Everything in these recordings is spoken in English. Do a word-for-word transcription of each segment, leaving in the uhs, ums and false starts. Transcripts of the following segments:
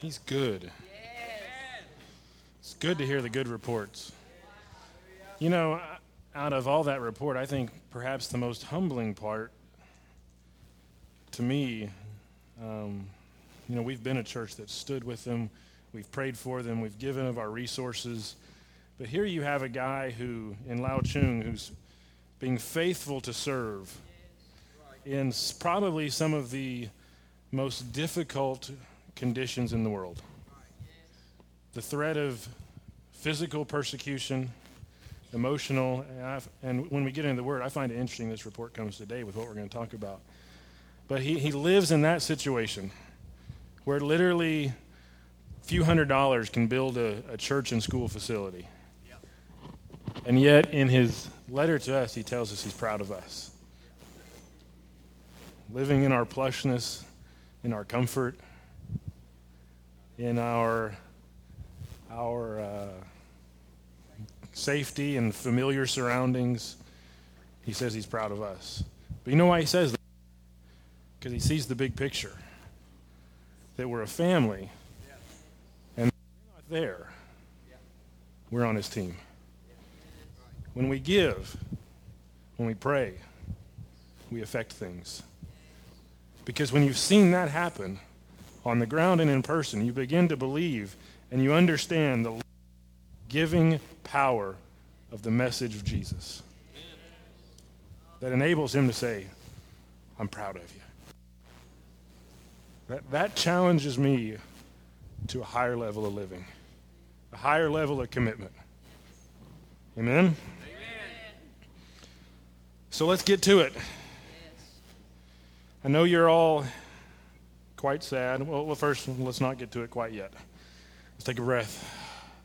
He's good. It's good to hear the good reports. You know, out of all that report, I think perhaps the most humbling part to me, um, you know, we've been a church that stood with them, we've prayed for them, we've given of our resources, but here you have a guy who, in Lao Chung, who's being faithful to serve in probably some of the most difficult conditions in the world. The threat of physical persecution, emotional, and, I've, and when we get into the Word, I find it interesting this report comes today with what we're going to talk about. But he, he lives in that situation where literally a few hundred dollars can build a, a church and school facility. And yet in his letter to us, he tells us he's proud of us. Living in our plushness, in our comfort, in our our uh, safety and familiar surroundings, he says he's proud of us. But you know why he says that? Because he sees the big picture, that we're a family, and we're not there. We're on his team. When we give, when we pray, we affect things. Because when you've seen that happen on the ground and in person, you begin to believe and you understand the giving power of the message of Jesus that enables him to say, I'm proud of you. That, that challenges me to a higher level of living, a higher level of commitment. Amen? Amen. So let's get to it. I know you're all quite sad. Well, well, first, let's not get to it quite yet. Let's take a breath.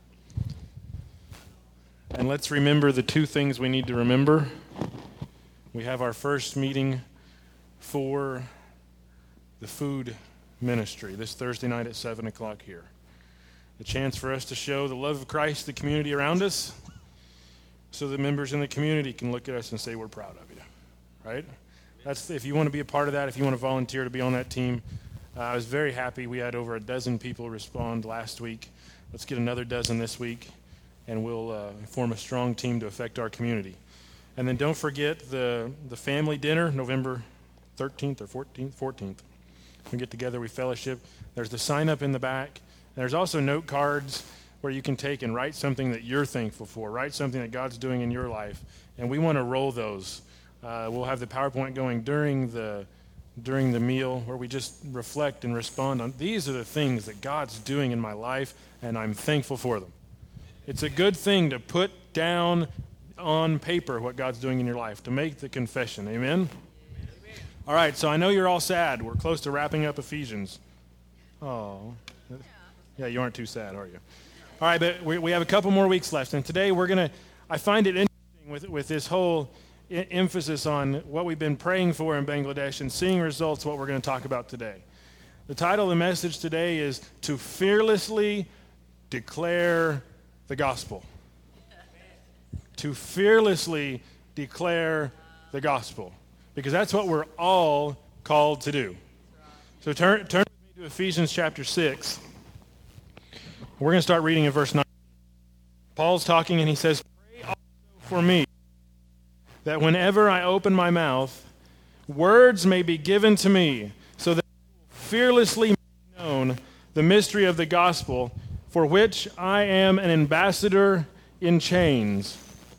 And let's remember the two things we need to remember. We have our first meeting for the food ministry this Thursday night at seven o'clock here. A chance for us to show the love of Christ to the community around us so the members in the community can look at us and say, we're proud of you, right? That's if you want to be a part of that, if you want to volunteer to be on that team. Uh, I was very happy. We had over a dozen people respond last week. Let's get another dozen this week, and we'll uh, form a strong team to affect our community. And then don't forget the, the family dinner, November thirteenth or fourteenth, fourteenth. We get together, we fellowship. There's the sign-up in the back. There's also note cards where you can take and write something that you're thankful for, write something that God's doing in your life, and we want to roll those. Uh, we'll have the PowerPoint going during the during the meal where we just reflect and respond on these are the things that God's doing in my life, and I'm thankful for them. It's a good thing to put down on paper what God's doing in your life, to make the confession. Amen? Amen. All right, so I know you're all sad. We're close to wrapping up Ephesians. Oh, yeah, you aren't too sad, are you? All right, but we, we have a couple more weeks left, and today we're going to, I find it interesting with, with this whole emphasis on what we've been praying for in Bangladesh and seeing results, what we're going to talk about today. The title of the message today is To Fearlessly Declare the Gospel. To fearlessly declare the gospel. Because that's what we're all called to do. So turn, turn with me to Ephesians chapter six. We're going to start reading in verse nine. Paul's talking and he says, Pray also for me, that whenever I open my mouth, words may be given to me, so that I will fearlessly make known the mystery of the gospel, for which I am an ambassador in chains.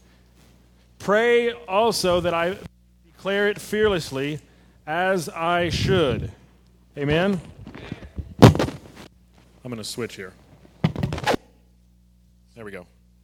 Pray also that I declare it fearlessly, as I should. Amen? I'm going to switch here. There we go.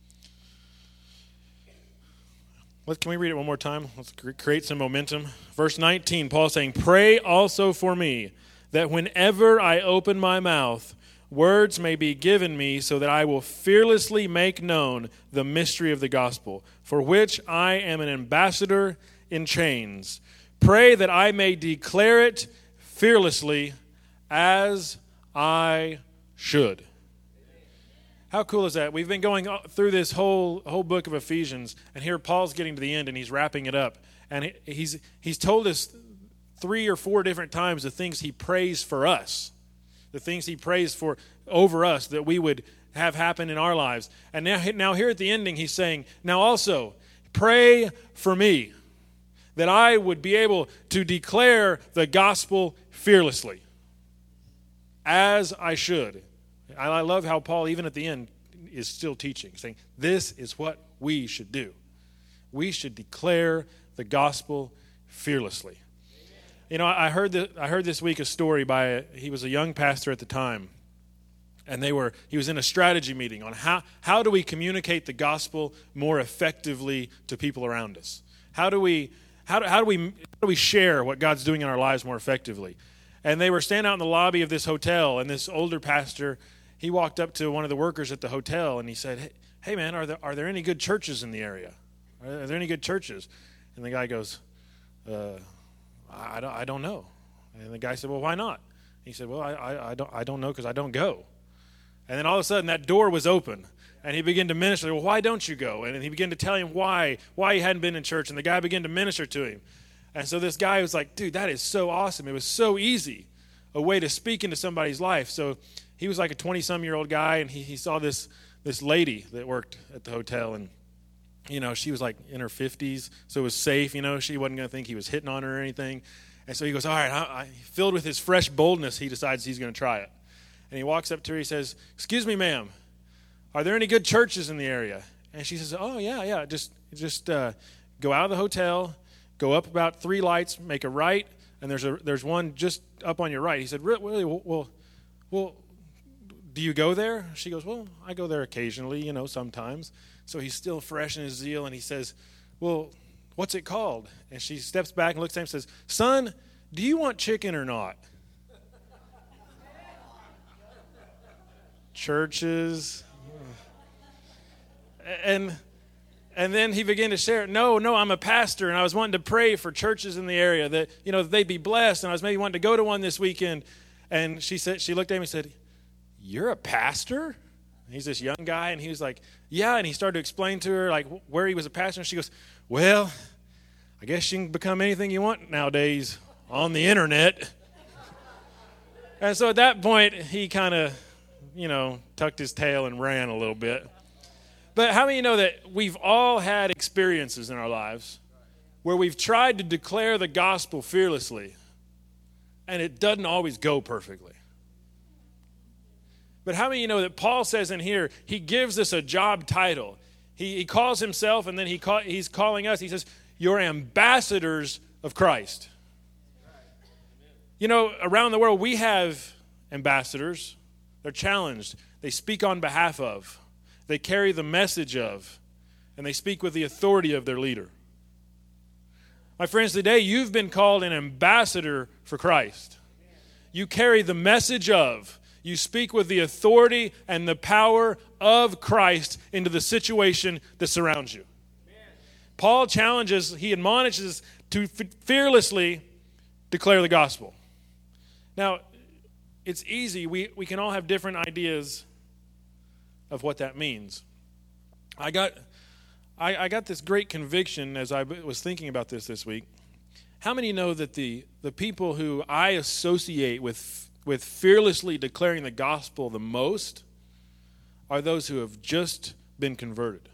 Let, can we read it one more time? Let's create some momentum. Verse nineteen, Paul saying, Pray also for me, that whenever I open my mouth, words may be given me, so that I will fearlessly make known the mystery of the gospel, for which I am an ambassador in chains. Pray that I may declare it fearlessly, as I should. How cool is that? We've been going through this whole whole book of Ephesians, and here Paul's getting to the end, and he's wrapping it up. And he's he's told us three or four different times the things he prays for us. the things he prays for over us that we would have happen in our lives. And now, now here at the ending, he's saying, now also, pray for me, that I would be able to declare the gospel fearlessly, as I should. I love how Paul, even at the end, is still teaching, saying, this is what we should do. We should declare the gospel fearlessly. You know, I heard that I heard this week a story by a, he was a young pastor at the time, and they were he was in a strategy meeting on how how do we communicate the gospel more effectively to people around us? How do we how do, how do we how do we share what God's doing in our lives more effectively? And they were standing out in the lobby of this hotel, and this older pastor, he walked up to one of the workers at the hotel, and he said, "Hey, hey man, are there are there any good churches in the area? Are, are there any good churches?" And the guy goes, uh, I don't, I don't know. And the guy said, well, why not? He said, well, I, I, I don't, I don't know because I don't go. And then all of a sudden that door was open, and he began to minister. Well, why don't you go? And he began to tell him why, why he hadn't been in church. And the guy began to minister to him. And so this guy was like, dude, that is so awesome. It was so easy, a way to speak into somebody's life. So he was like a twenty-some-year-old guy, and he, he saw this this lady that worked at the hotel, and you know, she was like in her fifties, so it was safe. You know, she wasn't going to think he was hitting on her or anything. And so he goes, all right, I, I, filled with his fresh boldness, he decides he's going to try it. And he walks up to her, he says, excuse me, ma'am, are there any good churches in the area? And she says, oh, yeah, yeah, just just uh, go out of the hotel, go up about three lights, make a right, and there's a there's one just up on your right. He said, really, well, well, do you go there? She goes, well, I go there occasionally, you know, sometimes. So he's still fresh in his zeal, and he says, well, what's it called? And she steps back and looks at him and says, son, do you want chicken or not? Churches. And and then he began to share, no, no, I'm a pastor, and I was wanting to pray for churches in the area that, you know, they'd be blessed, and I was maybe wanting to go to one this weekend. And she said, she looked at him and said, you're a pastor? He's this young guy, and he was like, yeah, and he started to explain to her, like, where he was a pastor, and she goes, well, I guess you can become anything you want nowadays on the internet. And so at that point, he kind of, you know, tucked his tail and ran a little bit. But how many of you know that we've all had experiences in our lives where we've tried to declare the gospel fearlessly, and it doesn't always go perfectly? But how many of you know that Paul says in here, he gives us a job title. He, he calls himself, and then he call, he's calling us. He says, you're ambassadors of Christ. You know, around the world, we have ambassadors. They're challenged. They speak on behalf of. They carry the message of. And they speak with the authority of their leader. My friends, today you've been called an ambassador for Christ. You carry the message of. You speak with the authority and the power of Christ into the situation that surrounds you. Amen. Paul challenges, he admonishes to fearlessly declare the gospel. Now, it's easy. We, we can all have different ideas of what that means. I got I, I got this great conviction as I was thinking about this this week. How many know that the, the people who I associate with with fearlessly declaring the gospel the most are those who have just been converted?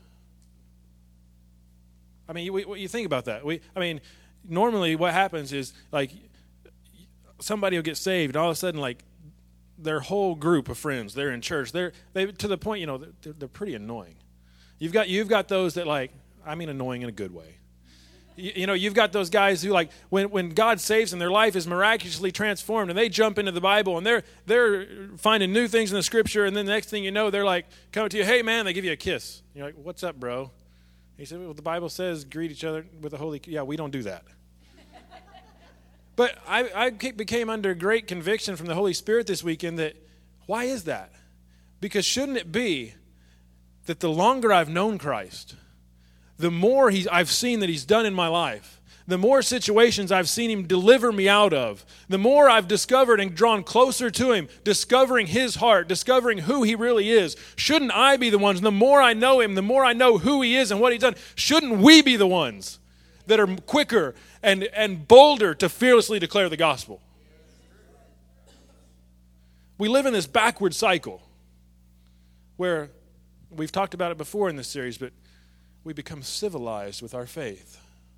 I mean, you, you think about that. We, I mean, normally what happens is, like, somebody will get saved, and all of a sudden, like, their whole group of friends, they're in church, they're they to the point, you know, they're, they're pretty annoying. You've got you've got those that, like, I mean annoying in a good way. You, you know, you've got those guys who, like, when, when God saves them, their life is miraculously transformed, and they jump into the Bible, and they're they're finding new things in the Scripture, and then the next thing you know, they're like coming to you, hey man, they give you a kiss. You're like, what's up, bro? He said, well, the Bible says greet each other with a holy kiss. Yeah, we don't do that. But I, I became under great conviction from the Holy Spirit this weekend that, why is that? Because shouldn't it be that the longer I've known Christ, the more he's, I've seen that he's done in my life, the more situations I've seen him deliver me out of, the more I've discovered and drawn closer to him, discovering his heart, discovering who he really is, shouldn't I be the ones, the more I know him, the more I know who he is and what he's done, shouldn't we be the ones that are quicker and, and bolder to fearlessly declare the gospel? We live in this backward cycle where we've talked about it before in this series, but we become civilized with our faith.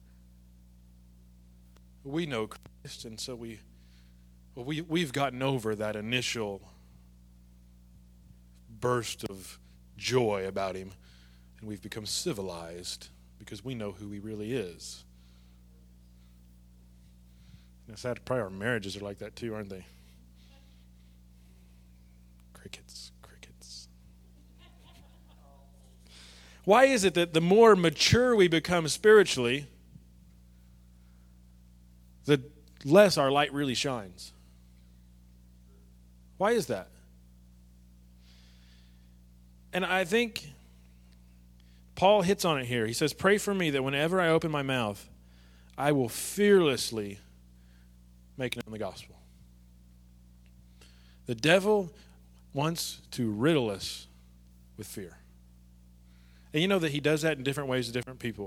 We know Christ, and so we, well, we, we've gotten over that initial burst of joy about him, and we've become civilized because we know who he really is. And it's sad, probably our marriages are like that too, aren't they? Crickets, crickets. Why is it that the more mature we become spiritually, the less our light really shines? Why is that? And I think Paul hits on it here. He says, pray for me that whenever I open my mouth, I will fearlessly make known the gospel. The devil wants to riddle us with fear. And you know that he does that in different ways to different people.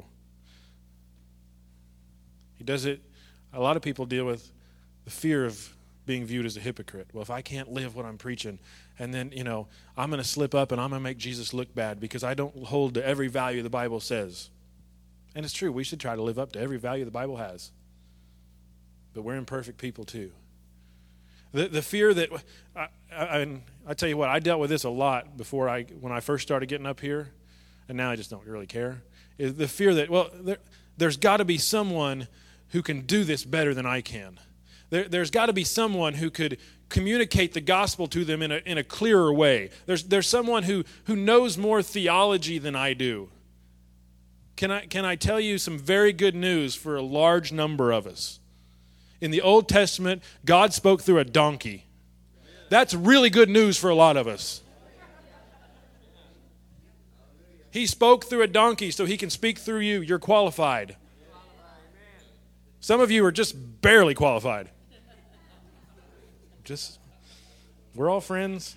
He does it, a lot of people deal with the fear of being viewed as a hypocrite. Well, if I can't live what I'm preaching, and then, you know, I'm going to slip up and I'm going to make Jesus look bad because I don't hold to every value the Bible says. And it's true, we should try to live up to every value the Bible has. But we're imperfect people too. The the fear that, I, I, I tell you what, I dealt with this a lot before I, when I first started getting up here, and now I just don't really care, is the fear that, well, there, there's got to be someone who can do this better than I can. There, there's got to be someone who could communicate the gospel to them in a in a clearer way. There's there's someone who who knows more theology than I do. Can I can I tell you some very good news for a large number of us? In the Old Testament, God spoke through a donkey. That's really good news for a lot of us. He spoke through a donkey so he can speak through you. You're qualified. Some of you are just barely qualified. Just, we're all friends.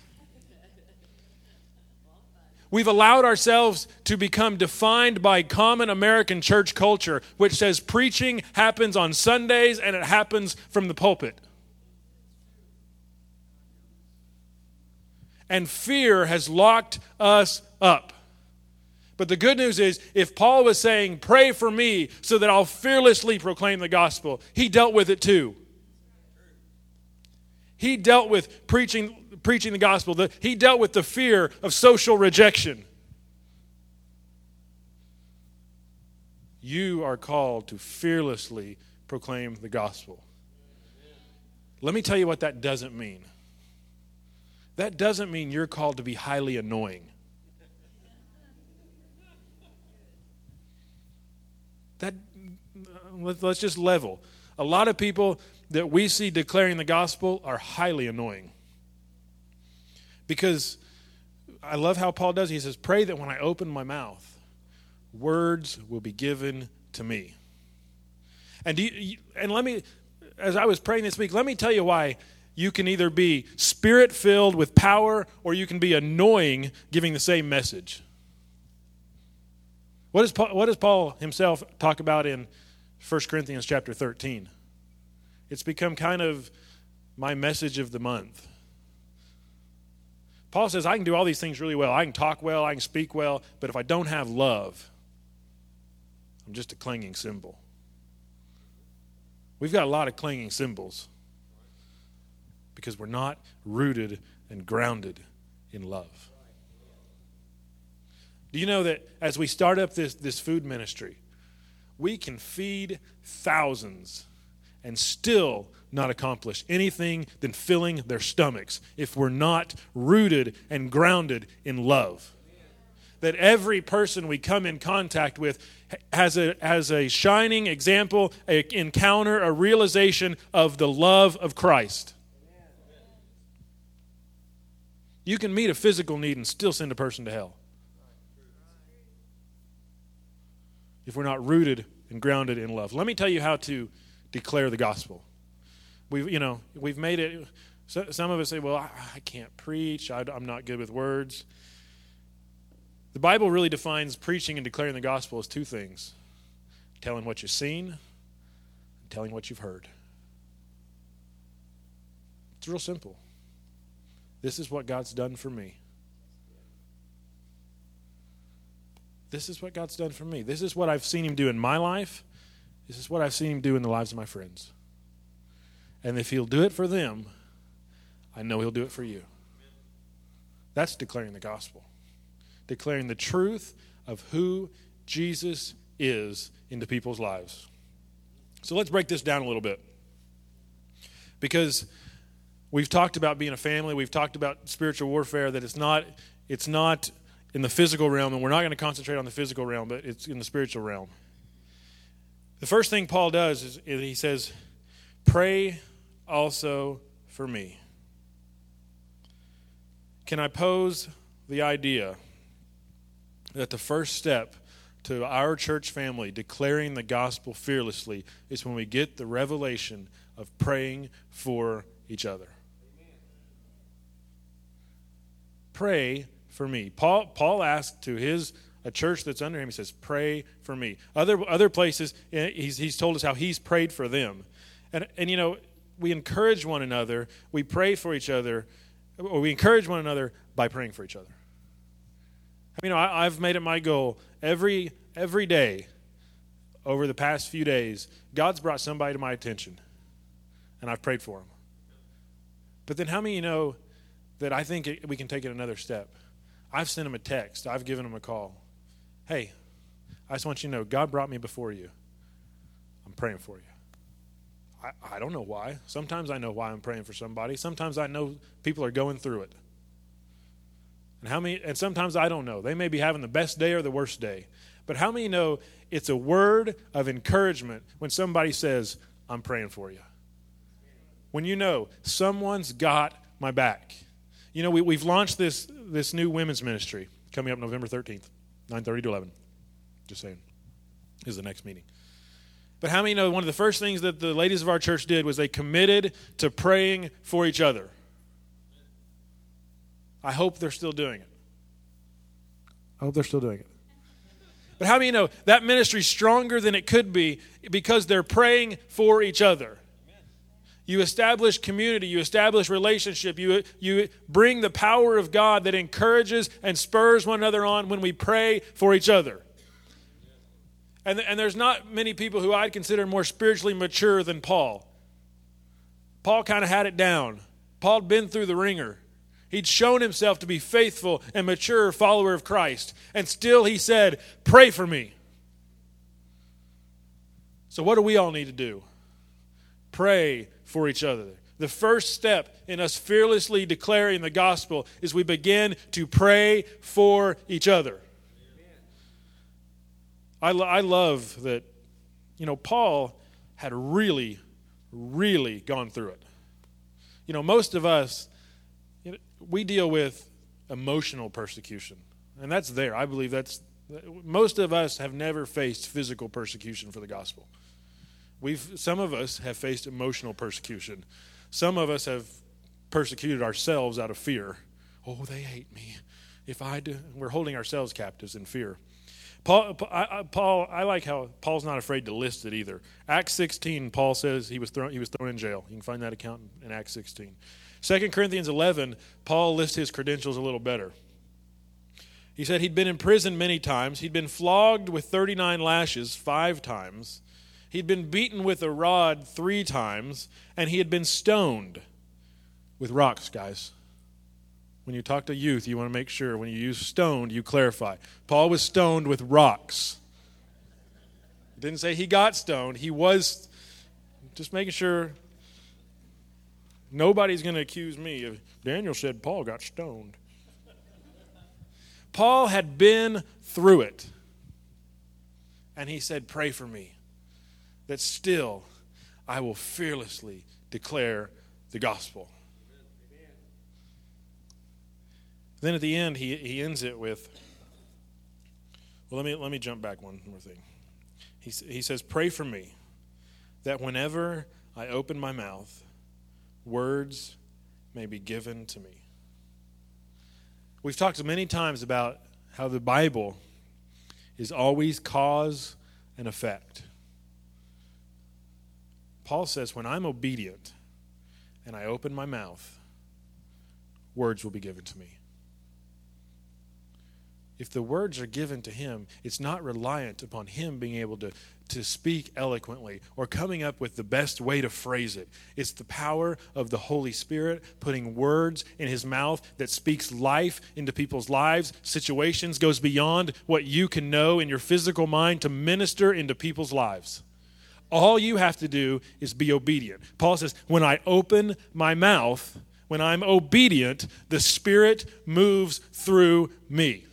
We've allowed ourselves to become defined by common American church culture, which says preaching happens on Sundays and it happens from the pulpit. And fear has locked us up. But the good news is, if Paul was saying, pray for me so that I'll fearlessly proclaim the gospel, he dealt with it too. He dealt with preaching preaching the gospel. The, he dealt with the fear of social rejection. You are called to fearlessly proclaim the gospel. Let me tell you what that doesn't mean. That doesn't mean you're called to be highly annoying. That, let's just level. A lot of people that we see declaring the gospel are highly annoying. Because I love how Paul does. He says, pray that when I open my mouth, words will be given to me. And do you, and let me, as I was praying this week, let me tell you why you can either be spirit-filled with power or you can be annoying giving the same message. What does Paul, what does Paul himself talk about in First Corinthians chapter thirteen? It's become kind of my message of the month. Paul says, I can do all these things really well. I can talk well, I can speak well, but if I don't have love, I'm just a clanging cymbal. We've got a lot of clanging cymbals because we're not rooted and grounded in love. Do you know that as we start up this, this food ministry, we can feed thousands and still not accomplish anything than filling their stomachs if we're not rooted and grounded in love. That every person we come in contact with has a, has a shining example, an encounter, a realization of the love of Christ. You can meet a physical need and still send a person to hell if we're not rooted and grounded in love. Let me tell you how to declare the gospel. We've, you know, we've made it. So, some of us say, "Well, I, I can't preach. I, I'm not good with words." The Bible really defines preaching and declaring the gospel as two things: telling what you've seen, and telling what you've heard. It's real simple. This is what God's done for me. This is what God's done for me. This is what I've seen him do in my life. This is what I've seen him do in the lives of my friends. And if he'll do it for them, I know he'll do it for you. That's declaring the gospel. Declaring the truth of who Jesus is into people's lives. So let's break this down a little bit. Because we've talked about being a family, we've talked about spiritual warfare, that it's not it's not in the physical realm, and we're not going to concentrate on the physical realm, but it's in the spiritual realm. The first thing Paul does is, is he says, pray also for me. Can I pose the idea that the first step to our church family declaring the gospel fearlessly is when we get the revelation of praying for each other? Amen. Pray for me. Paul Paul asked to his a church that's under him, he says, pray for me. Other other places, he's he's told us how he's prayed for them. And and you know, we encourage one another, we pray for each other, or we encourage one another by praying for each other. I mean, I, I've made it my goal every every day over the past few days, God's brought somebody to my attention, and I've prayed for them. But then how many of you know that I think it, we can take it another step? I've sent them a text. I've given them a call. Hey, I just want you to know, God brought me before you. I'm praying for you. I, I don't know why. Sometimes I know why I'm praying for somebody. Sometimes I know people are going through it. And how many? And sometimes I don't know. They may be having the best day or the worst day. But how many know it's a word of encouragement when somebody says, I'm praying for you? When you know someone's got my back. You know, we, we've launched this this new women's ministry coming up November thirteenth, nine thirty to eleven. Just saying. Is the next meeting. But how many know one of the first things that the ladies of our church did was they committed to praying for each other? I hope they're still doing it. I hope they're still doing it. But how many know that ministry's stronger than it could be because they're praying for each other? You establish community, you establish relationship, you, you bring the power of God that encourages and spurs one another on when we pray for each other. And, and there's not many people who I'd consider more spiritually mature than Paul. Paul kind of had it down. Paul had been through the ringer. He'd shown himself to be faithful and mature follower of Christ. And still he said, pray for me. So what do we all need to do? Pray for each other. The first step in us fearlessly declaring the gospel is we begin to pray for each other. I, lo- I love that, you know, Paul had really, really gone through it. You know, most of us, you know, we deal with emotional persecution. And that's there. I believe that's, most of us have never faced physical persecution for the gospel. We've, some of us have faced emotional persecution. Some of us have persecuted ourselves out of fear. Oh, they hate me. If I do, we're holding ourselves captives in fear. Paul, I, I, Paul, I like how Paul's not afraid to list it either. Acts sixteen, Paul says he was thrown, he was thrown in jail. You can find that account in Acts sixteen. Second Corinthians eleven, Paul lists his credentials a little better. He said he'd been in prison many times. He'd been flogged with thirty-nine lashes five times. He'd been beaten with a rod three times, and he had been stoned with rocks, guys. When you talk to youth, you want to make sure when you use stoned, you clarify. Paul was stoned with rocks. It didn't say he got stoned. He was just making sure nobody's going to accuse me of, Daniel said Paul got stoned. Paul had been through it. And he said, pray for me, that still I will fearlessly declare the gospel. Amen. Then at the end, he, he ends it with, well, let me let me jump back one more thing. He, he says, pray for me, that whenever I open my mouth, words may be given to me. We've talked many times about how the Bible is always cause and effect. Paul says, when I'm obedient and I open my mouth, words will be given to me. If the words are given to him, it's not reliant upon him being able to, to speak eloquently or coming up with the best way to phrase it. It's the power of the Holy Spirit putting words in his mouth that speaks life into people's lives, situations, goes beyond what you can know in your physical mind to minister into people's lives. All you have to do is be obedient. Paul says, when I open my mouth, when I'm obedient, the Spirit moves through me.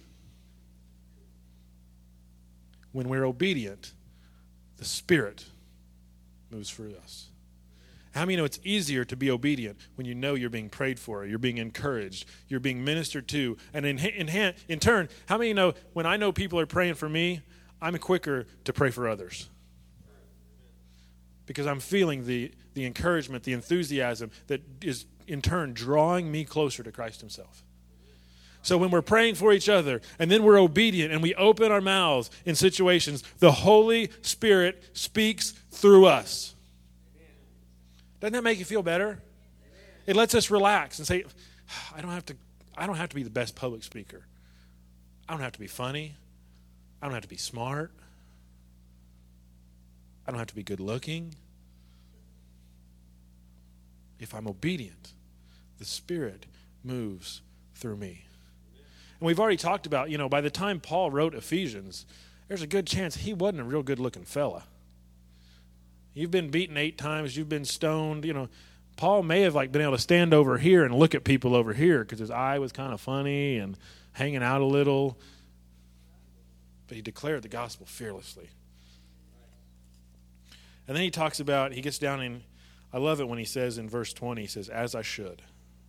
When we're obedient, the Spirit moves through us. How many know it's easier to be obedient when you know you're being prayed for, you're being encouraged, you're being ministered to, and in, in, in turn, how many know when I know people are praying for me, I'm quicker to pray for others? Because I'm feeling the, the encouragement, the enthusiasm that is in turn drawing me closer to Christ himself. So when we're praying for each other and then we're obedient and we open our mouths in situations, the Holy Spirit speaks through us. Doesn't that make you feel better? It lets us relax and say, I don't have to, I don't have to be the best public speaker. I don't have to be funny. I don't have to be smart. I don't have to be good looking. If I'm obedient, the Spirit moves through me. And we've already talked about, you know, by the time Paul wrote Ephesians, there's a good chance he wasn't a real good-looking fella. You've been beaten eight times. You've been stoned. You know, Paul may have like been able to stand over here and look at people over here because his eye was kind of funny and hanging out a little. But he declared the gospel fearlessly. And then he talks about, he gets down in, I love it when he says in verse twenty, he says, as I should.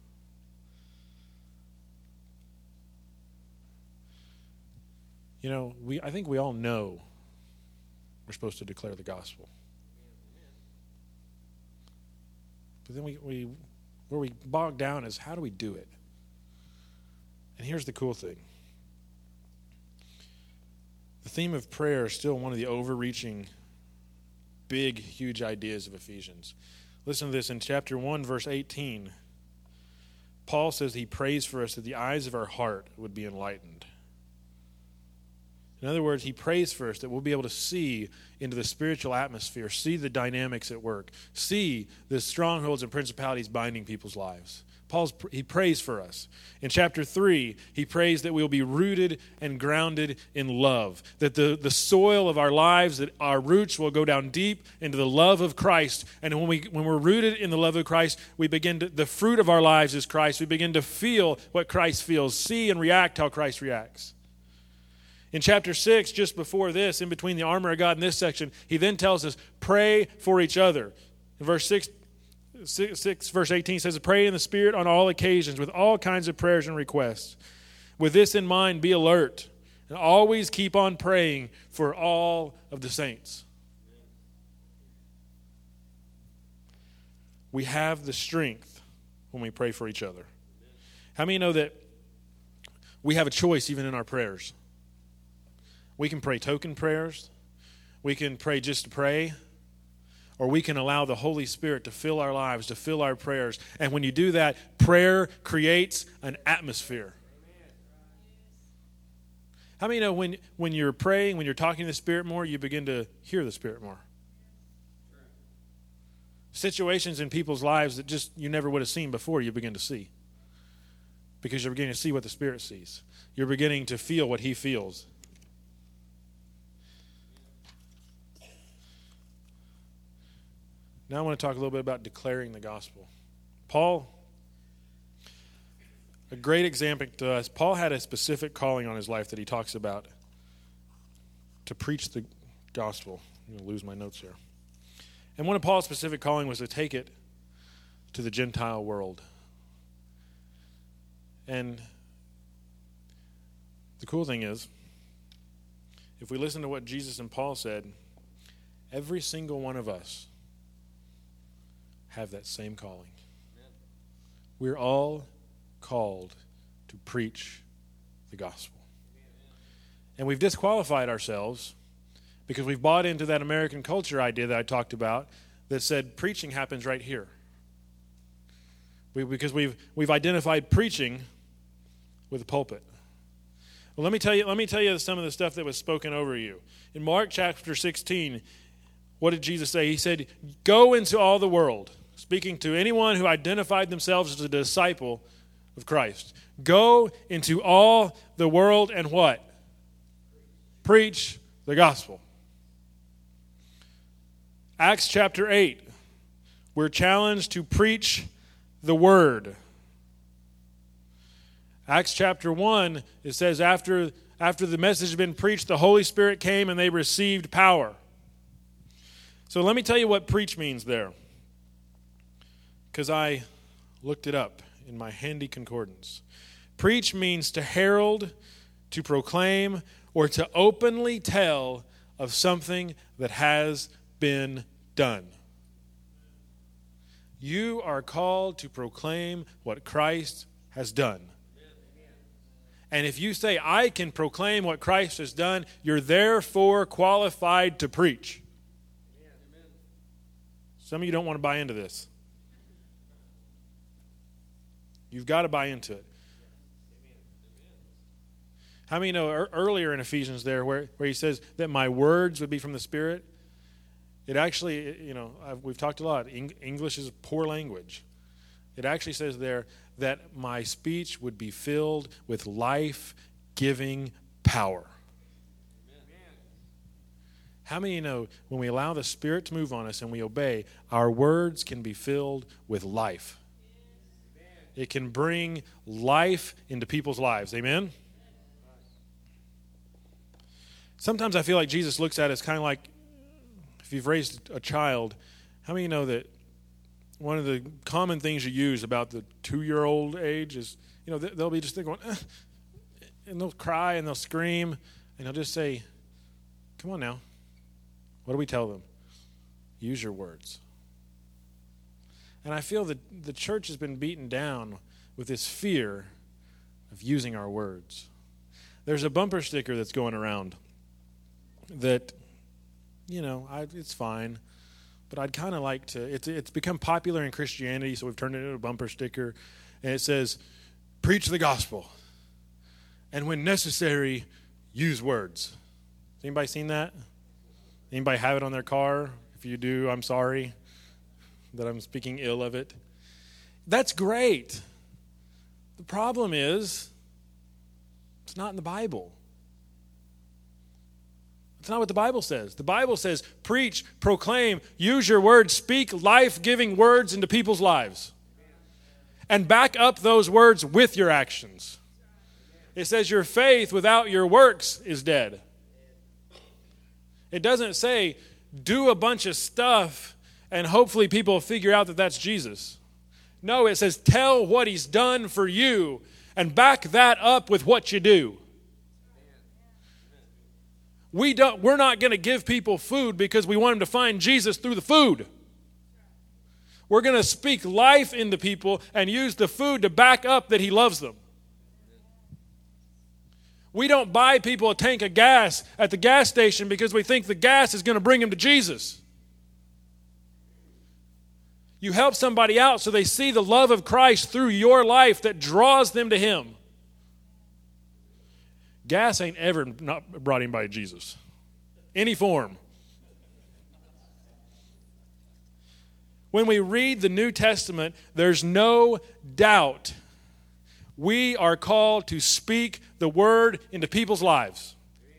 You know, we I think we all know we're supposed to declare the gospel. But then we, we where we bog down is how do we do it? And here's the cool thing. The theme of prayer is still one of the overreaching, big, huge ideas of Ephesians. Listen to this in chapter one, verse eighteen. Paul says he prays for us that the eyes of our heart would be enlightened. In other words, he prays for us that we'll be able to see into the spiritual atmosphere, see the dynamics at work, see the strongholds and principalities binding people's lives. Paul's he prays for us. In chapter three, he prays that we'll be rooted and grounded in love, that the, the soil of our lives, that our roots will go down deep into the love of Christ. And when we when we're rooted in the love of Christ, we begin to, the fruit of our lives is Christ. We begin to feel what Christ feels, see and react how Christ reacts. In chapter six, just before this, in between the armor of God and this section, he then tells us, pray for each other. In verse six, six, six verse eighteen says, pray in the Spirit on all occasions with all kinds of prayers and requests. With this in mind, be alert and always keep on praying for all of the saints. We have the strength when we pray for each other. How many know that we have a choice even in our prayers? We can pray token prayers. We can pray just to pray. Or we can allow the Holy Spirit to fill our lives, to fill our prayers. And when you do that, prayer creates an atmosphere. How many know when, when you're praying, when you're talking to the Spirit more, you begin to hear the Spirit more? Situations in people's lives that just you never would have seen before, you begin to see. Because you're beginning to see what the Spirit sees. You're beginning to feel what He feels. Now I want to talk a little bit about declaring the gospel. Paul, a great example to us, Paul had a specific calling on his life that he talks about to preach the gospel. I'm going to lose my notes here. And one of Paul's specific calling was to take it to the Gentile world. And the cool thing is, if we listen to what Jesus and Paul said, every single one of us have that same calling. Amen. We're all called to preach the gospel. Amen. And we've disqualified ourselves because we've bought into that American culture idea that I talked about that said preaching happens right here. We, because we've we've identified preaching with the pulpit. Well, let me tell you, let me tell you some of the stuff that was spoken over you. In Mark chapter sixteen, what did Jesus say? He said, "Go into all the world," speaking to anyone who identified themselves as a disciple of Christ. Go into all the world and what? Preach the gospel. Acts chapter eight, we're challenged to preach the word. Acts chapter one, it says after, after the message had been preached, the Holy Spirit came and they received power. So let me tell you what preach means there, because I looked it up in my handy concordance. Preach means to herald, to proclaim, or to openly tell of something that has been done. You are called to proclaim what Christ has done. And if you say, I can proclaim what Christ has done, you're therefore qualified to preach. Some of you don't want to buy into this. You've got to buy into it. How many know earlier in Ephesians there where, where he says that my words would be from the Spirit? It actually, you know, I've, we've talked a lot. English is a poor language. It actually says there that my speech would be filled with life-giving power. Amen. How many know when we allow the Spirit to move on us and we obey, our words can be filled with life? Amen. It can bring life into people's lives. Amen? Sometimes I feel like Jesus looks at us kind of like, if you've raised a child, how many know that one of the common things you use about the two-year-old age is, you know, they'll be just going, eh, and they'll cry and they'll scream, and they'll just say, come on now. What do we tell them? Use your words. And I feel that the church has been beaten down with this fear of using our words. There's a bumper sticker that's going around that, you know, I, it's fine. But I'd kind of like to, it's, it's become popular in Christianity, so we've turned it into a bumper sticker. And it says, preach the gospel. And when necessary, use words. Has anybody seen that? Anybody have it on their car? If you do, I'm sorry that I'm speaking ill of it. That's great. The problem is, it's not in the Bible. That's not what the Bible says. The Bible says, preach, proclaim, use your words, speak life-giving words into people's lives. And back up those words with your actions. It says your faith without your works is dead. It doesn't say, do a bunch of stuff and hopefully people will figure out that that's Jesus. No, it says, tell what he's done for you and back that up with what you do. We don't, we're not going to give people food because we want them to find Jesus through the food. We're going to speak life into people and use the food to back up that he loves them. We don't buy people a tank of gas at the gas station because we think the gas is going to bring them to Jesus. You help somebody out so they see the love of Christ through your life that draws them to him. Gas ain't ever not brought anybody to Jesus. Any form. When we read the New Testament, there's no doubt we are called to speak the word into people's lives.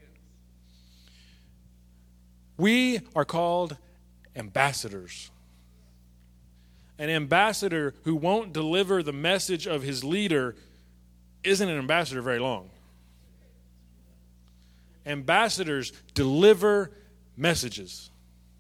We are called ambassadors. An ambassador who won't deliver the message of his leader isn't an ambassador very long. Ambassadors deliver messages.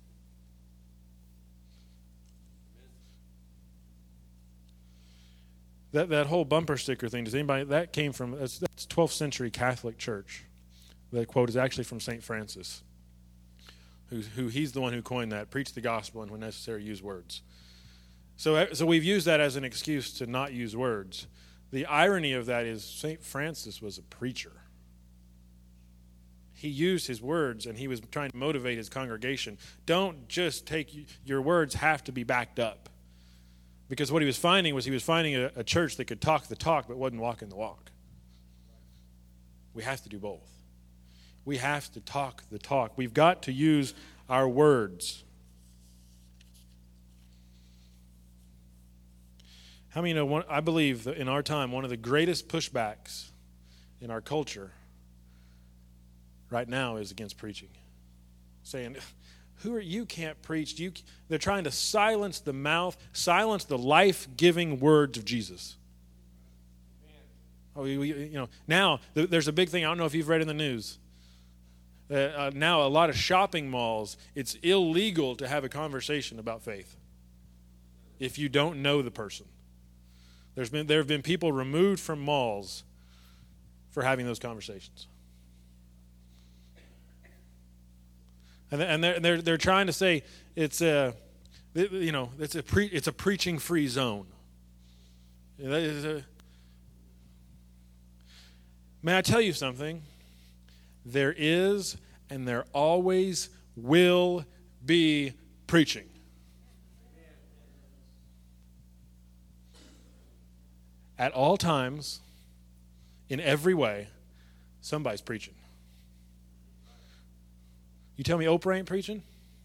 That that whole bumper sticker thing, does anybody, that came from, that's, that's twelfth century Catholic Church. That quote is actually from Saint Francis, who, who he's the one who coined that, preach the gospel and when necessary use words. So, so we've used that as an excuse to not use words. The irony of that is Saint Francis was a preacher. He used his words and he was trying to motivate his congregation. Don't just take, your words have to be backed up. Because what he was finding was he was finding a, a church that could talk the talk but wasn't walking the walk. We have to do both. We have to talk the talk. We've got to use our words. How many know, one, I believe that in our time, one of the greatest pushbacks in our culture right now is against preaching. Saying, who are you can't preach. You, they're trying to silence the mouth, silence the life-giving words of Jesus. Oh, you, you know, now there's a big thing. I don't know if you've read in the news. Uh, uh, now a lot of shopping malls, it's illegal to have a conversation about faith if you don't know the person. There's been there have been people removed from malls for having those conversations. And and they're they're, they're trying to say it's a you know it's a pre, it's a preaching free zone. That is a, may I tell you something? There is and there always will be preaching. At all times, in every way, somebody's preaching. You tell me Oprah ain't preaching?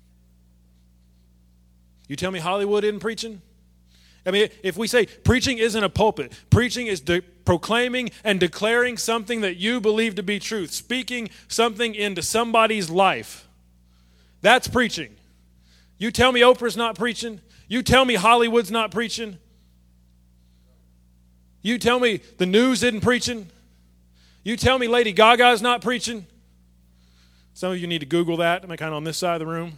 You tell me Hollywood isn't preaching? I mean, if we say preaching isn't a pulpit, preaching is de- proclaiming and declaring something that you believe to be truth, speaking something into somebody's life. That's preaching. You tell me Oprah's not preaching? You tell me Hollywood's not preaching? You tell me the news isn't preaching? You tell me Lady Gaga's not preaching? Some of you need to Google that. I'm kind of on this side of the room.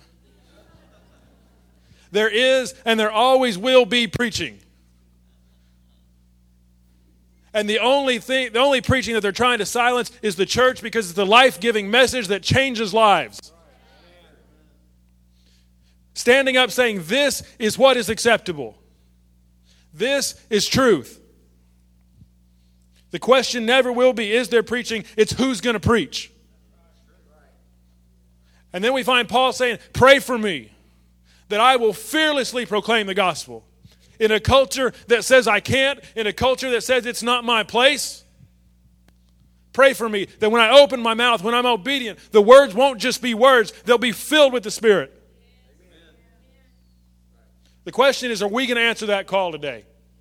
There is and there always will be preaching. And the only thing, the only preaching that they're trying to silence is the church because it's the life-giving message that changes lives. Standing up saying, this is what is acceptable. This is truth. The question never will be, is there preaching? It's who's going to preach. And then we find Paul saying, pray for me that I will fearlessly proclaim the gospel. In a culture that says I can't, in a culture that says it's not my place, pray for me that when I open my mouth, when I'm obedient, the words won't just be words, they'll be filled with the Spirit. Amen. The question is, are we going to answer that call today?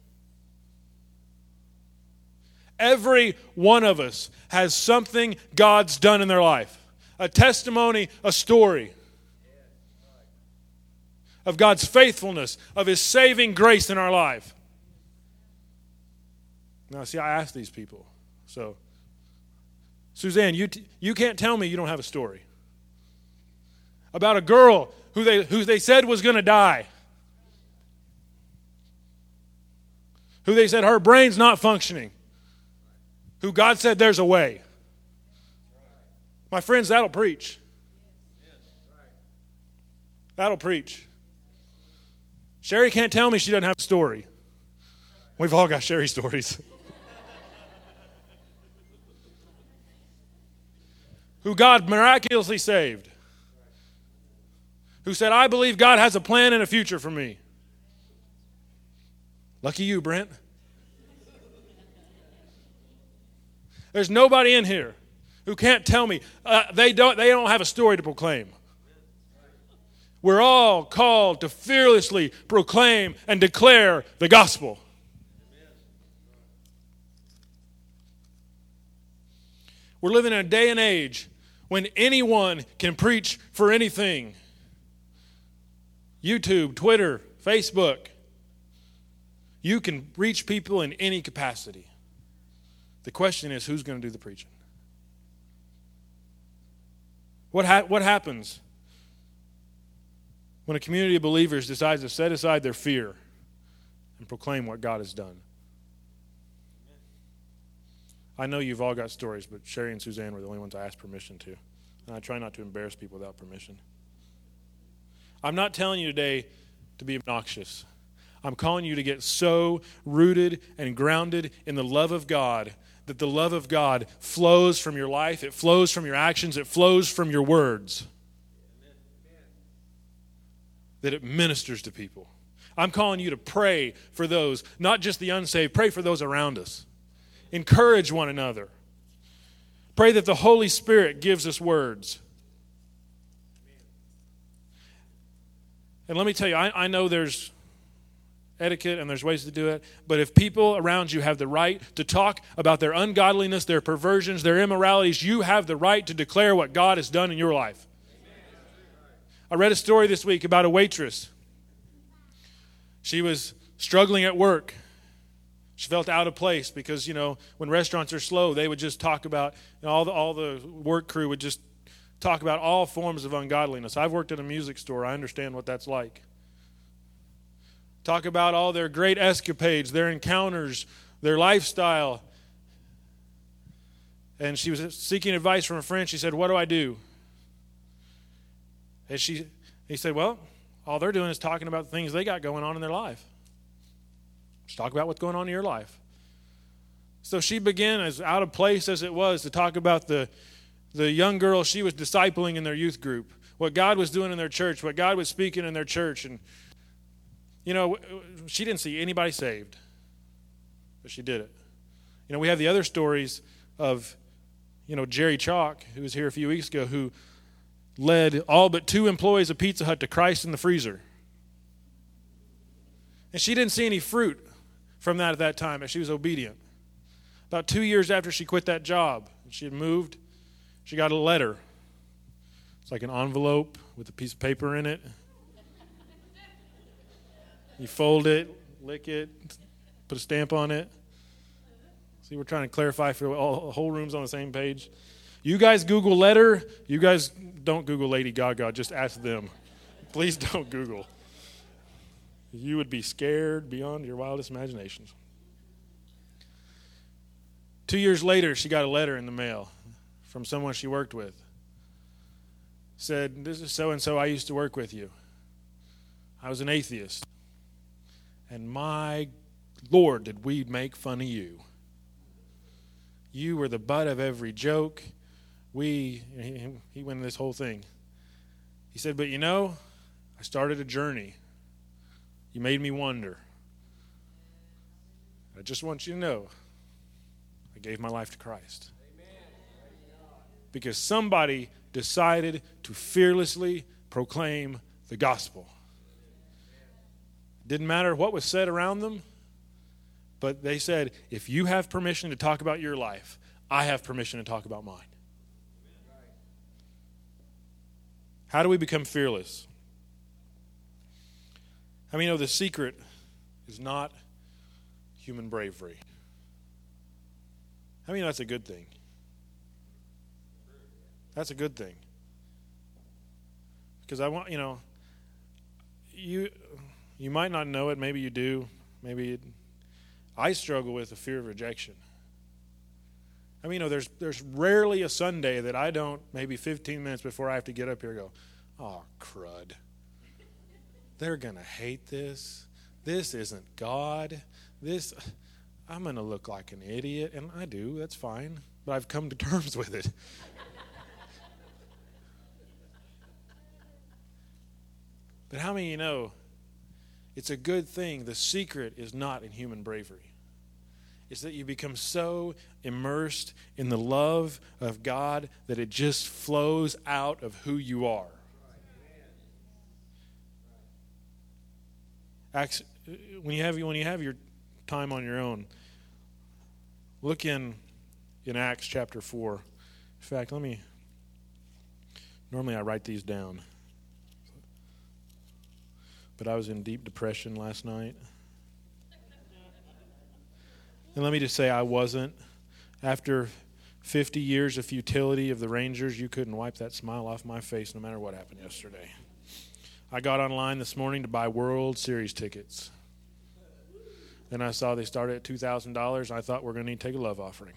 Every one of us has something God's done in their life. A testimony, a story of God's faithfulness, of His saving grace in our life. Now, see, I asked these people. So, Suzanne, you t- you can't tell me you don't have a story about a girl who they who they said was going to die, who they said her brain's not functioning, who God said there's a way. My friends, that'll preach. That'll preach. Sherry can't tell me she doesn't have a story. We've all got Sherry stories. Who God miraculously saved. Who said, I believe God has a plan and a future for me. Lucky you, Brent. There's nobody in here who can't tell me uh, they don't they don't have a story to proclaim. We're all called to fearlessly proclaim and declare the gospel. We're living in a day and age when anyone can preach for anything. YouTube, Twitter, Facebook. You can reach people in any capacity. The question is, who's going to do the preaching? What ha- what happens when a community of believers decides to set aside their fear and proclaim what God has done? I know you've all got stories, but Sherry and Suzanne were the only ones I asked permission to. And I try not to embarrass people without permission. I'm not telling you today to be obnoxious. I'm calling you to get so rooted and grounded in the love of God that the love of God flows from your life, it flows from your actions, it flows from your words. That it ministers to people. I'm calling you to pray for those, not just the unsaved, pray for those around us. Encourage one another. Pray that the Holy Spirit gives us words. And let me tell you, I, I know there's etiquette and there's ways to do it, but if people around you have the right to talk about their ungodliness, their perversions, their immoralities, you have the right to declare what God has done in your life. I read a story this week about a waitress. She was struggling at work. She felt out of place because, you know, when restaurants are slow, they would just talk about, you know, all the all the work crew would just talk about all forms of ungodliness. I've worked at a music store. I understand what that's like. Talk about all their great escapades, their encounters, their lifestyle. And she was seeking advice from a friend. She said, "What do I do?" And she, he said, "Well, all they're doing is talking about the things they got going on in their life. Just talk about what's going on in your life." So she began, as out of place as it was, to talk about the, the young girl she was discipling in their youth group, what God was doing in their church, what God was speaking in their church. And, you know, she didn't see anybody saved, but she did it. You know, we have the other stories of, you know, Jerry Chalk, who was here a few weeks ago, who led all but two employees of Pizza Hut to Christ in the freezer. And she didn't see any fruit from that at that time, but she was obedient. About two years after she quit that job, she had moved, she got a letter. It's like an envelope with a piece of paper in it. You fold it, lick it, put a stamp on it. See, we're trying to clarify for all the whole room's on the same page. You guys Google letter. You guys don't Google Lady Gaga. Just ask them. Please don't Google. You would be scared beyond your wildest imaginations. Two years later, she got a letter in the mail from someone she worked with. Said, "This is so-and-so I used to work with you. I was an atheist. And my Lord, did we make fun of you. You were the butt of every joke. We," he, he went into this whole thing. He said, "But you know, I started a journey. You made me wonder. I just want you to know, I gave my life to Christ." Because somebody decided to fearlessly proclaim the gospel. Didn't matter what was said around them, but they said, if you have permission to talk about your life, I have permission to talk about mine. How do we become fearless? I mean, you know, the secret is not human bravery. I mean, that's a good thing. That's a good thing. Because I want, you know, you you might not know it, maybe you do, maybe it, I struggle with the fear of rejection. I mean, you know, there's there's rarely a Sunday that I don't, maybe fifteen minutes before I have to get up here, go, "Oh, crud. They're going to hate this. This isn't God. This, I'm going to look like an idiot." And I do, that's fine. But I've come to terms with it. But how many of you know it's a good thing? The secret is not in human bravery. It's that you become so immersed in the love of God that it just flows out of who you are. Acts, when you have when you have your time on your own, look in in Acts chapter four. In fact, let me. Normally I write these down, but I was in deep depression last night. And let me just say, I wasn't. After fifty years of futility of the Rangers, you couldn't wipe that smile off my face no matter what happened yesterday. I got online this morning to buy World Series tickets. Then I saw they started at two thousand dollars. I thought we're going to need to take a love offering.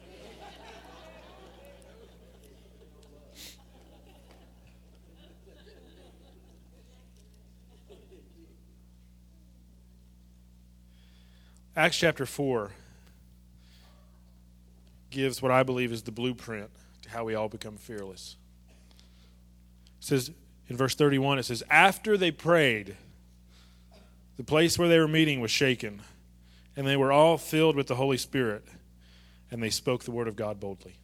Acts chapter four gives what I believe is the blueprint to how we all become fearless. It says in verse thirty-one, it says, after they prayed, The place where they were meeting was shaken, and they were all filled with the Holy Spirit, and they spoke the word of God boldly.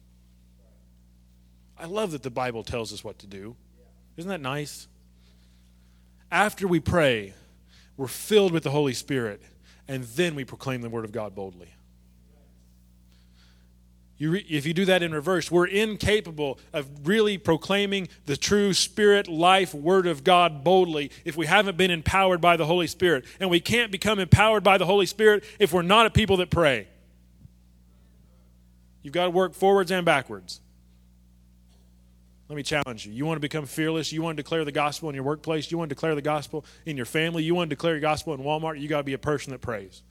I love that the Bible tells us what to do. Isn't that nice? After we pray, we're filled with the Holy Spirit, and then we proclaim the word of God boldly. You re- if you do that in reverse, we're incapable of really proclaiming the true Spirit, life, Word of God boldly if we haven't been empowered by the Holy Spirit. And we can't become empowered by the Holy Spirit if we're not a people that pray. You've got to work forwards and backwards. Let me challenge you. You want to become fearless? You want to declare the gospel in your workplace? You want to declare the gospel in your family? You want to declare the gospel in Walmart? You got to be a person that prays.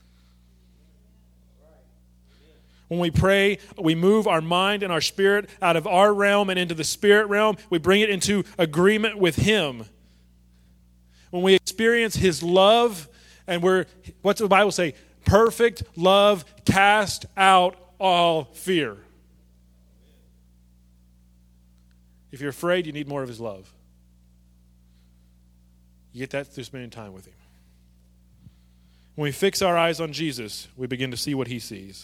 When we pray, we move our mind and our spirit out of our realm and into the spirit realm. We bring it into agreement with Him. When we experience His love, and we're, what's the Bible say? Perfect love cast out all fear. If you're afraid, you need more of His love. You get that through spending time with Him. When we fix our eyes on Jesus, we begin to see what He sees.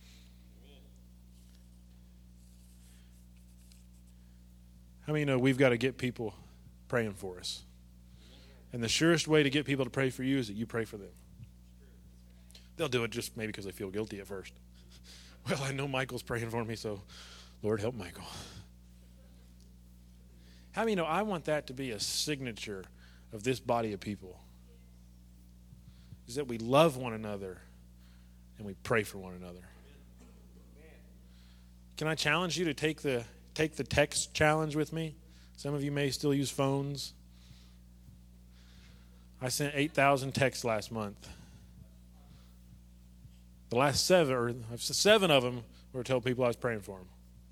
How many know we've got to get people praying for us? And the surest way to get people to pray for you is that you pray for them. They'll do it just maybe because they feel guilty at first. Well, I know Michael's praying for me, so Lord help Michael. How many know I want that to be a signature of this body of people? Is that we love one another and we pray for one another. Can I challenge you to take the take the text challenge with me? Some of you may still use phones. I sent eight thousand texts last month. The last seven, or seven of them, were to tell people I was praying for them.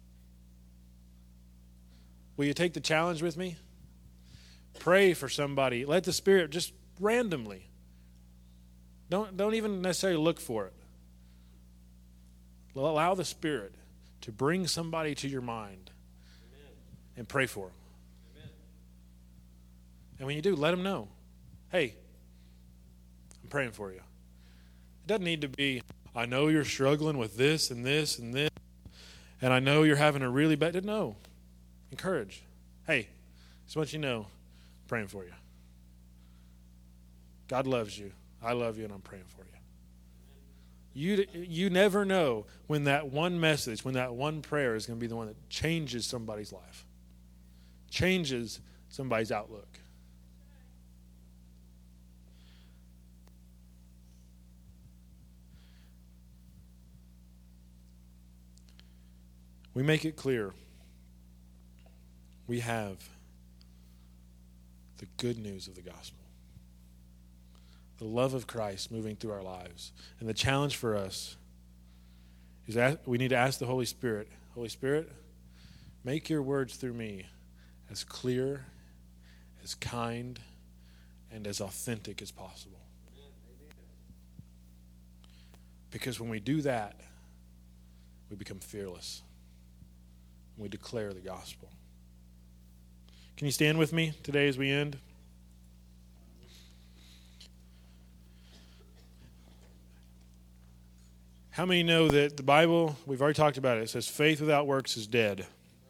Will you take the challenge with me? Pray for somebody. Let the Spirit just randomly. Don't, don't even necessarily look for it. Allow the Spirit to bring somebody to your mind. Amen. And pray for them. Amen. And when you do, let them know. Hey, I'm praying for you. It doesn't need to be, I know you're struggling with this and this and this, and I know you're having a really bad, no. Encourage. Hey, just want you to know, I'm praying for you. God loves you. I love you, and I'm praying for you. You, you never know when that one message, when that one prayer is going to be the one that changes somebody's life, changes somebody's outlook. We make it clear we have the good news of the gospel. The love of Christ moving through our lives. And the challenge for us is that we need to ask the Holy Spirit, Holy Spirit, make your words through me as clear, as kind, and as authentic as possible. Because when we do that, we become fearless. We declare the gospel. Can you stand with me today as we end? How many know that the Bible, we've already talked about it, it says faith without works is dead.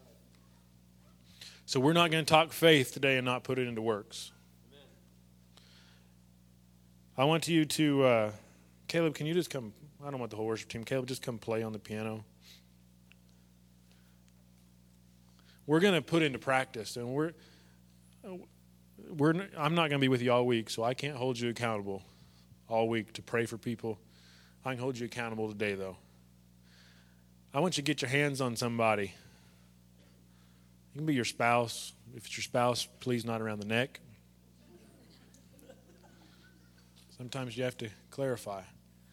So we're not going to talk faith today and not put it into works. Amen. I want you to, uh, Caleb, can you just come, I don't want the whole worship team, Caleb, just come play on the piano. We're going to put into practice, and we're, we're. I'm not going to be with you all week, so I can't hold you accountable all week to pray for people. I can hold you accountable today, though. I want you to get your hands on somebody. It can be your spouse. If it's your spouse, please not around the neck. Sometimes you have to clarify.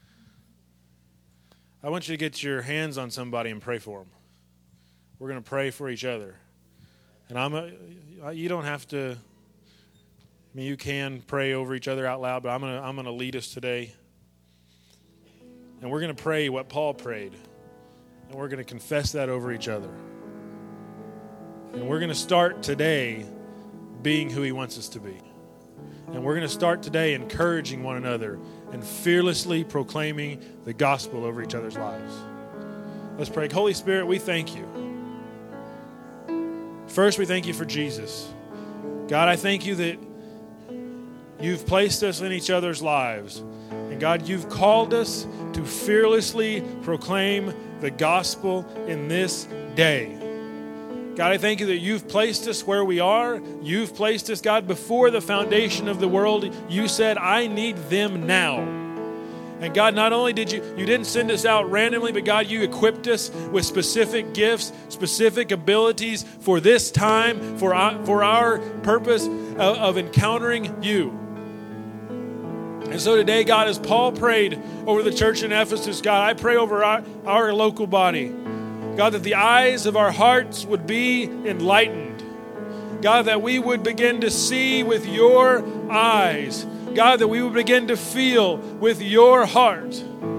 I want you to get your hands on somebody and pray for them. We're going to pray for each other. And I'm a, you don't have to, I mean, you can pray over each other out loud, but I'm going to I'm going to lead us today. And we're going to pray what Paul prayed. And we're going to confess that over each other. And we're going to start today being who he wants us to be. And we're going to start today encouraging one another and fearlessly proclaiming the gospel over each other's lives. Let's pray. Holy Spirit, we thank you. First, we thank you for Jesus. God, I thank you that you've placed us in each other's lives. And God, you've called us to fearlessly proclaim the gospel in this day. God, I thank you that you've placed us where we are. You've placed us, God, before the foundation of the world. You said, I need them now. And God, not only did you, you didn't send us out randomly, but God, you equipped us with specific gifts, specific abilities for this time, for our, for our purpose of, of encountering you. And so today, God, as Paul prayed over the church in Ephesus, God, I pray over our, our local body. God, that the eyes of our hearts would be enlightened. God, that we would begin to see with your eyes. God, that we would begin to feel with your heart.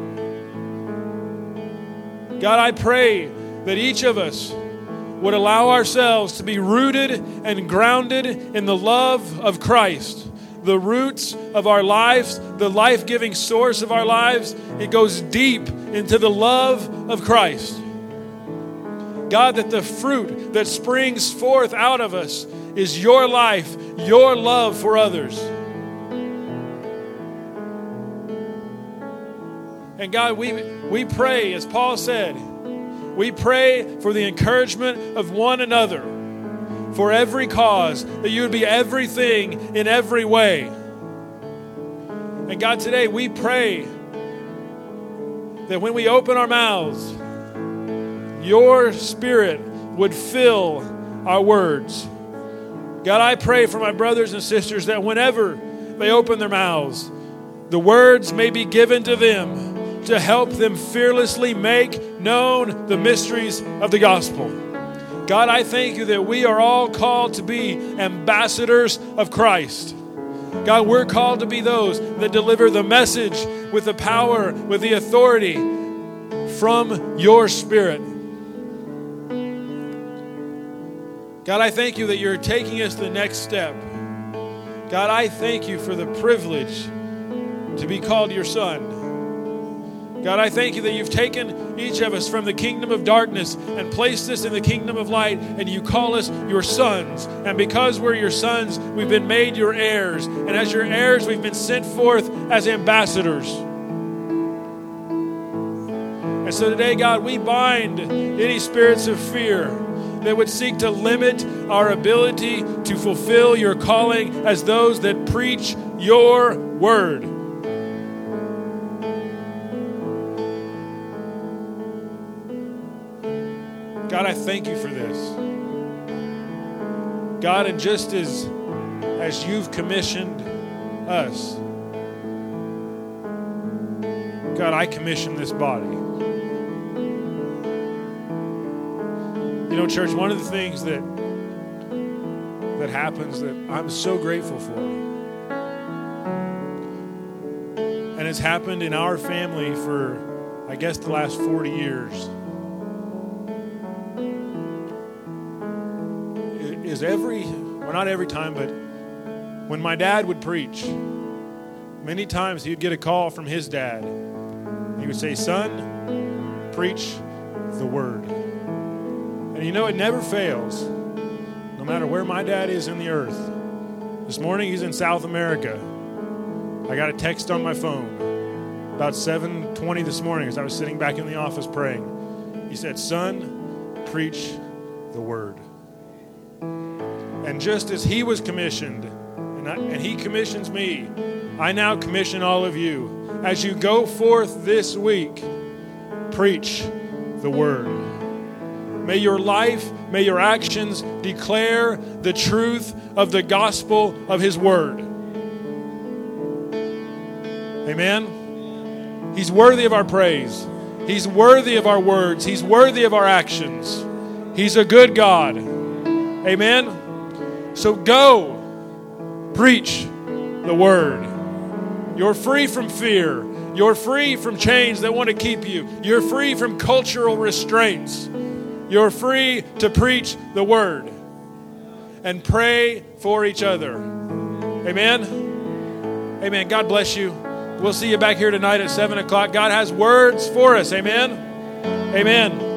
God, I pray that each of us would allow ourselves to be rooted and grounded in the love of Christ. The roots of our lives, the life-giving source of our lives, it goes deep into the love of Christ. God, that the fruit that springs forth out of us is your life, your love for others. And God, we, we pray, as Paul said, we pray for the encouragement of one another, for every cause, that you would be everything in every way. And God, today we pray that when we open our mouths, your Spirit would fill our words. God, I pray for my brothers and sisters that whenever they open their mouths, the words may be given to them to help them fearlessly make known the mysteries of the gospel. God, I thank you that we are all called to be ambassadors of Christ. God, we're called to be those that deliver the message with the power, with the authority from your Spirit. God, I thank you that you're taking us the next step. God, I thank you for the privilege to be called your son. God, I thank you that you've taken each of us from the kingdom of darkness and placed us in the kingdom of light, and you call us your sons. And because we're your sons, we've been made your heirs. And as your heirs, we've been sent forth as ambassadors. And so today, God, we bind any spirits of fear that would seek to limit our ability to fulfill your calling as those that preach your word. God, I thank you for this. God, and just as, as you've commissioned us, God, I commission this body. You know, church, one of the things that that happens that I'm so grateful for, and it's happened in our family for, I guess, the last forty years, is every, well, not every time, but when my dad would preach, many times he would get a call from his dad. He would say, son, preach the word. And you know, it never fails, no matter where my dad is in the earth. This morning, he's in South America. I got a text on my phone about seven twenty this morning as I was sitting back in the office praying. He said, son, preach the word. And just as he was commissioned, and, I, and he commissions me, I now commission all of you. As you go forth this week, preach the word. May your life, may your actions declare the truth of the gospel of his word. Amen? He's worthy of our praise. He's worthy of our words. He's worthy of our actions. He's a good God. Amen? So go, preach the word. You're free from fear. You're free from chains that want to keep you. You're free from cultural restraints. You're free to preach the word and pray for each other. Amen. Amen. God bless you. We'll see you back here tonight at seven o'clock. God has words for us. Amen. Amen.